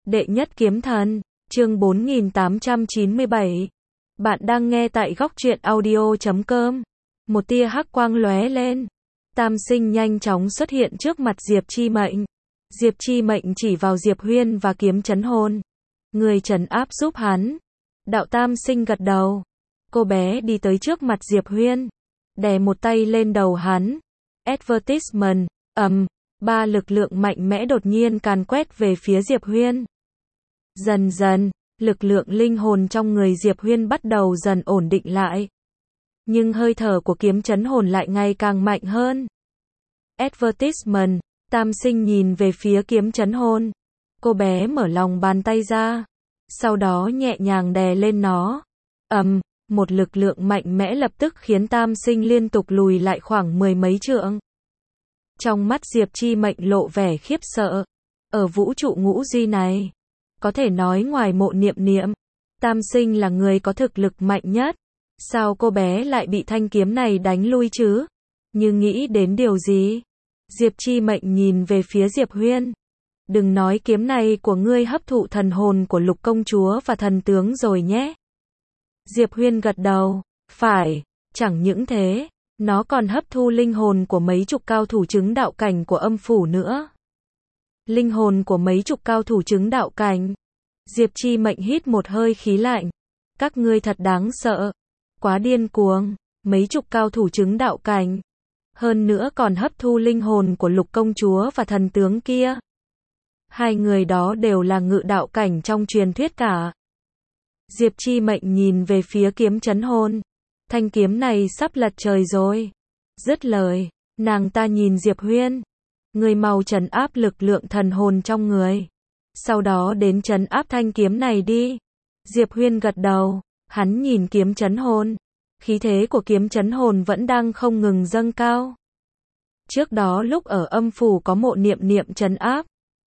Đệ nhất kiếm thần, chương 4897. Bạn đang nghe tại góc truyện audio.com. Một tia hắc quang lóe lên. Tam Sinh nhanh chóng xuất hiện trước mặt Diệp Chi Mệnh. Diệp Chi Mệnh chỉ vào Diệp Huyên và kiếm chấn hồn. Người trấn áp giúp hắn. Đạo Tam Sinh gật đầu. Cô bé đi tới trước mặt Diệp Huyên. Đè một tay lên đầu hắn. Advertisement, ba lực lượng mạnh mẽ đột nhiên càn quét về phía Diệp Huyên. Dần dần, lực lượng linh hồn trong người Diệp Huyên bắt đầu dần ổn định lại. Nhưng hơi thở của kiếm chấn hồn lại ngày càng mạnh hơn. Advertisement, Tam Sinh nhìn về phía kiếm chấn hồn. Cô bé mở lòng bàn tay ra. Sau đó nhẹ nhàng đè lên nó. Một lực lượng mạnh mẽ lập tức khiến Tam Sinh liên tục lùi lại khoảng 10 mấy trượng. Trong mắt Diệp Chi Mệnh lộ vẻ khiếp sợ. Ở vũ trụ ngũ duy này, có thể nói ngoài Mộ Niệm Niệm, Tam Sinh là người có thực lực mạnh nhất. Sao cô bé lại bị thanh kiếm này đánh lui chứ? Nhưng nghĩ đến điều gì? Diệp Chi Mệnh nhìn về phía Diệp Huyên. Đừng nói kiếm này của ngươi hấp thụ thần hồn của Lục công chúa và thần tướng rồi nhé. Diệp Huyên gật đầu. Phải, chẳng những thế, nó còn hấp thu linh hồn của mấy chục cao thủ chứng đạo cảnh của âm phủ nữa. Linh hồn của mấy chục cao thủ chứng đạo cảnh. Diệp Chi Mệnh hít một hơi khí lạnh. Các ngươi thật đáng sợ. Quá điên cuồng. Mấy chục cao thủ chứng đạo cảnh. Hơn nữa còn hấp thu linh hồn của Lục công chúa và thần tướng kia. Hai người đó đều là ngự đạo cảnh trong truyền thuyết cả. Diệp Chi Mệnh nhìn về phía kiếm chấn hồn. Thanh kiếm này sắp lật trời rồi. Dứt lời, nàng ta nhìn Diệp Huyên. Người mau trấn áp lực lượng thần hồn trong người. Sau đó đến trấn áp thanh kiếm này đi. Diệp Huyên gật đầu. Hắn nhìn kiếm chấn hồn. Khí thế của kiếm chấn hồn vẫn đang không ngừng dâng cao. Trước đó lúc ở âm phủ có Mộ Niệm Niệm trấn áp,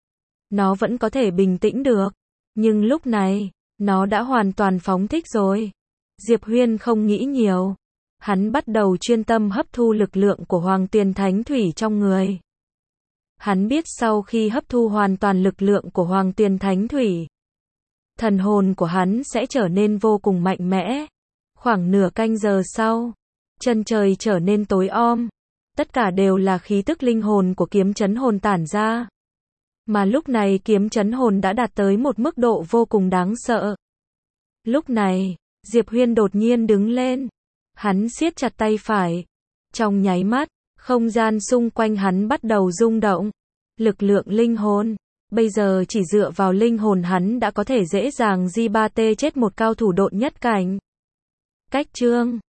nó vẫn có thể bình tĩnh được. Nhưng lúc này, nó đã hoàn toàn phóng thích rồi. Diệp Huyên không nghĩ nhiều. Hắn bắt đầu chuyên tâm hấp thu lực lượng của Hoàng Tuyền Thánh Thủy trong người. Hắn biết sau khi hấp thu hoàn toàn lực lượng của Hoàng Tuyền Thánh Thủy, thần hồn của hắn sẽ trở nên vô cùng mạnh mẽ. Khoảng nửa canh giờ sau, chân trời trở nên tối om. Tất cả đều là khí tức linh hồn của kiếm chấn hồn tản ra. Mà lúc này kiếm chấn hồn đã đạt tới một mức độ vô cùng đáng sợ. Lúc này, Diệp Huyên đột nhiên đứng lên. Hắn siết chặt tay phải. Trong nháy mắt, không gian xung quanh hắn bắt đầu rung động. Lực lượng linh hồn. Bây giờ chỉ dựa vào linh hồn hắn đã có thể dễ dàng G3T chết một cao thủ độn nhất cảnh. Cách chương